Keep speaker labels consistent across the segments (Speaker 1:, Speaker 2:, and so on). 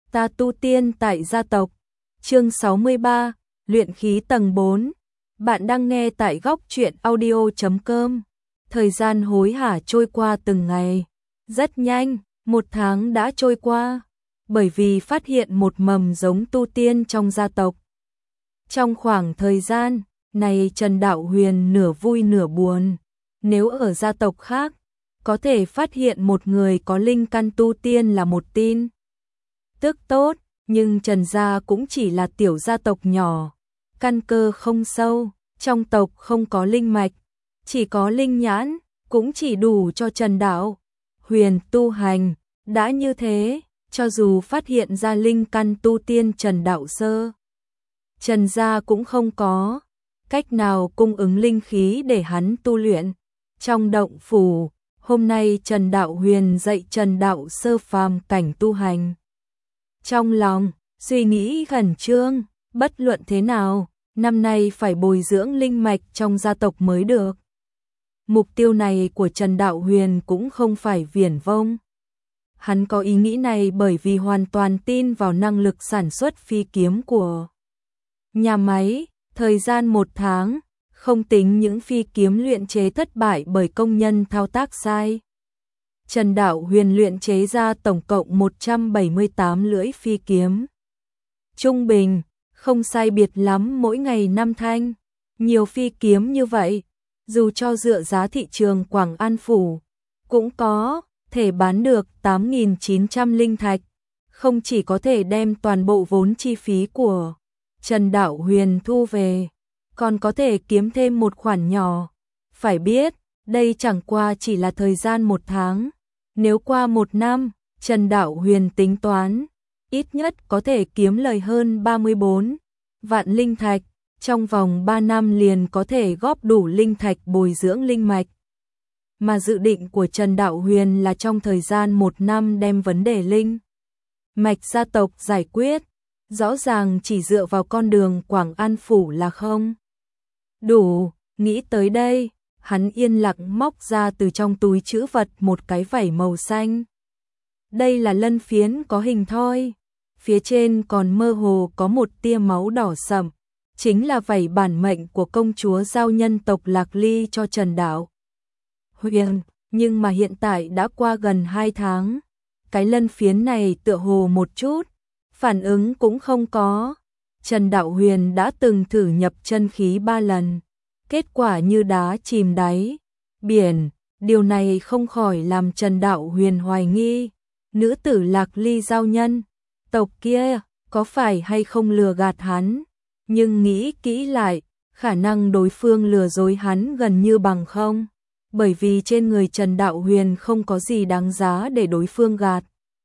Speaker 1: Ta tu tiên tại gia tộc. Chương 63, luyện khí tầng 4. Bạn đang nghe tại góc truyện audio.com. Thời gian hối hả trôi qua từng ngày. Rất nhanh, 1 tháng đã trôi qua. Bởi vì phát hiện một mầm giống tu tiên trong gia tộc. Trong khoảng thời gian này Trần Đạo Huyền nửa vui nửa buồn. Nếu ở gia tộc khác, có thể phát hiện một người có linh căn tu tiên là một tin tức tốt, nhưng Trần gia cũng chỉ là tiểu gia tộc nhỏ, căn cơ không sâu, trong tộc không có linh mạch, chỉ có linh nhãn, cũng chỉ đủ cho Trần Đạo Huyền tu hành. Đã như thế, cho dù phát hiện ra linh căn tu tiên Trần Đạo Sơ, Trần gia cũng không có cách nào cung ứng linh khí để hắn tu luyện. Trong động phủ, hôm nay Trần Đạo Huyền dạy Trần Đạo Sơ phàm cảnh tu hành. Trong lòng, suy nghĩ khẩn trương, bất luận thế nào, năm nay phải bồi dưỡng linh mạch trong gia tộc mới được. Mục tiêu này của Trần Đạo Huyền cũng không phải viển vông. Hắn có ý nghĩ này bởi vì hoàn toàn tin vào năng lực sản xuất phi kiếm của nhà máy. Thời gian 1 tháng, không tính những phi kiếm luyện chế thất bại bởi công nhân thao tác sai, Trần Đạo Huyền luyện chế ra tổng cộng 178 lưỡi phi kiếm. Trung bình, không sai biệt lắm mỗi ngày 5 thanh. Nhiều phi kiếm như vậy, dù cho dựa giá thị trường Quảng An Phủ, cũng có thể bán được 8.900 linh thạch. Không chỉ có thể đem toàn bộ vốn chi phí của Trần Đạo Huyền thu về, còn có thể kiếm thêm một khoản nhỏ. Phải biết, đây chẳng qua chỉ là thời gian 1 tháng. Nếu qua 1 năm, Trần Đạo Huyền tính toán, ít nhất có thể kiếm lời hơn 34 vạn linh thạch. Trong vòng 3 năm liền có thể góp đủ linh thạch bồi dưỡng linh mạch. Mà dự định của Trần Đạo Huyền là trong thời gian 1 năm đem vấn đề linh mạch gia tộc giải quyết. Rõ ràng chỉ dựa vào con đường Quảng An Phủ là không đủ. Nghĩ tới đây, hắn yên lặng móc ra từ trong túi trữ vật một cái vảy màu xanh. Đây là lân phiến có hình thoi, phía trên còn mơ hồ có một tia máu đỏ sẫm, chính là vảy bản mệnh của công chúa giao nhân tộc Lạc Ly cho Trần Đạo Huyền. Nhưng mà hiện tại đã qua gần 2 tháng, cái lân phiến này tựa hồ một chút phản ứng cũng không có. Trần Đạo Huyền đã từng thử nhập chân khí 3 lần, kết quả như đá chìm đáy biển. Điều này không khỏi làm Trần Đạo Huyền hoài nghi, nữ tử Lạc Ly giao nhân tộc kia có phải hay không lừa gạt hắn. Nhưng nghĩ kỹ lại, khả năng đối phương lừa dối hắn gần như bằng không, bởi vì trên người Trần Đạo Huyền không có gì đáng giá để đối phương gạt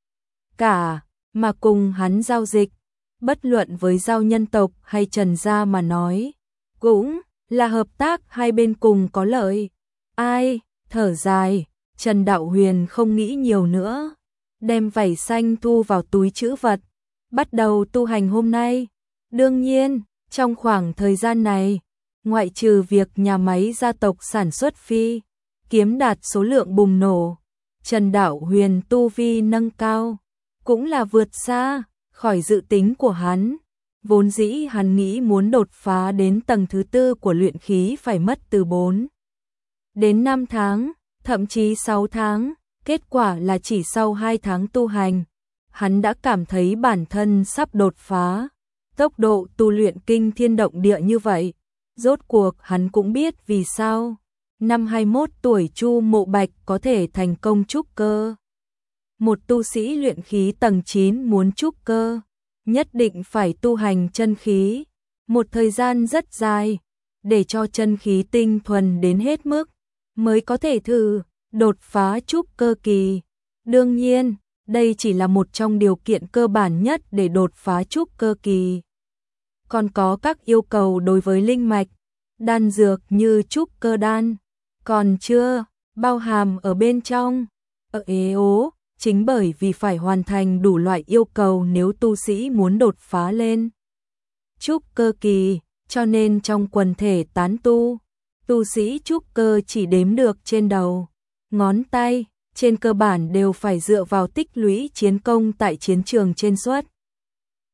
Speaker 1: cả. Mà cùng hắn giao dịch, bất luận với giao nhân tộc hay Trần gia mà nói, cũng là hợp tác hai bên cùng có lợi. Ai, thở dài, Trần Đạo Huyền không nghĩ nhiều nữa, đem vảy xanh thu vào túi trữ vật, bắt đầu tu hành hôm nay. Đương nhiên, trong khoảng thời gian này, ngoại trừ việc nhà máy gia tộc sản xuất phi kiếm đạt số lượng bùng nổ, Trần Đạo Huyền tu vi nâng cao cũng là vượt xa khỏi dự tính của hắn. Vốn dĩ hắn nghĩ muốn đột phá đến tầng thứ 4 của luyện khí phải mất từ 4 đến 5 tháng, thậm chí 6 tháng. Kết quả là chỉ sau 2 tháng tu hành, hắn đã cảm thấy bản thân sắp đột phá. Tốc độ tu luyện kinh thiên động địa như vậy, rốt cuộc hắn cũng biết vì sao năm 21 tuổi Chu Mộ Bạch có thể thành công trúc cơ. Một tu sĩ luyện khí tầng 9 muốn trúc cơ, nhất định phải tu hành chân khí một thời gian rất dài, để cho chân khí tinh thuần đến hết mức, mới có thể thử đột phá trúc cơ kỳ. Đương nhiên, đây chỉ là một trong điều kiện cơ bản nhất để đột phá trúc cơ kỳ. Còn có các yêu cầu đối với linh mạch, đan dược như trúc cơ đan, còn chưa bao hàm ở bên trong. Chính bởi vì phải hoàn thành đủ loại yêu cầu nếu tu sĩ muốn đột phá lên trúc cơ kỳ, cho nên trong quần thể tán tu sĩ trúc cơ chỉ đếm được trên đầu ngón tay, trên cơ bản đều phải dựa vào tích lũy chiến công tại chiến trường trên suốt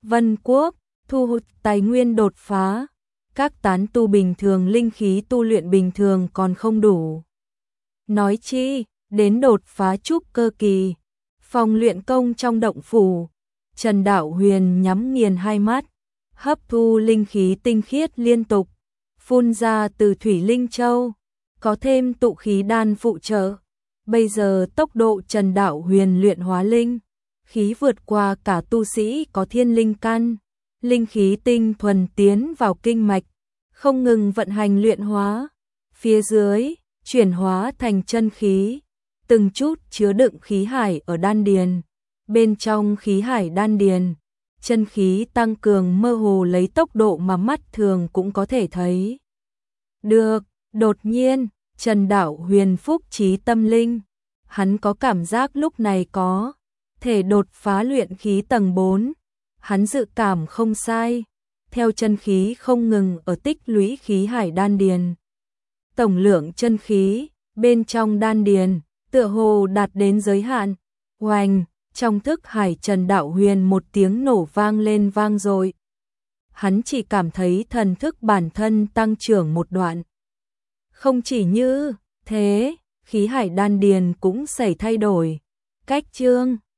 Speaker 1: Vân Quốc, thu hút tài nguyên đột phá. Các tán tu bình thường linh khí tu luyện bình thường còn không đủ. Nói chi, đến đột phá trúc cơ kỳ. Phòng luyện công trong động phủ, Trần Đạo Huyền nhắm nghiền hai mắt, hấp thu linh khí tinh khiết liên tục, phun ra từ thủy linh châu, có thêm tụ khí đan phụ trợ. Bây giờ tốc độ Trần Đạo Huyền luyện hóa linh khí vượt qua cả tu sĩ có thiên linh căn, linh khí tinh thuần tiến vào kinh mạch, không ngừng vận hành luyện hóa. Phía dưới, chuyển hóa thành chân khí, từng chút chứa đựng khí hải ở đan điền. Bên trong khí hải đan điền, chân khí tăng cường mơ hồ lấy tốc độ mà mắt thường cũng có thể thấy được. Đột nhiên, Trần Đạo Huyền phúc trí tâm linh, hắn có cảm giác lúc này có thể đột phá luyện khí tầng 4. Hắn dự cảm không sai, theo chân khí không ngừng ở tích lũy khí hải đan điền. Tổng lượng chân khí bên trong đan điền tựa hồ đạt đến giới hạn. Oanh, trong thức hải Trần Đạo Huyền một tiếng nổ vang lên vang dội. Hắn chỉ cảm thấy thần thức bản thân tăng trưởng một đoạn. Không chỉ như thế, khí hải đan điền cũng xảy thay đổi. Cách chương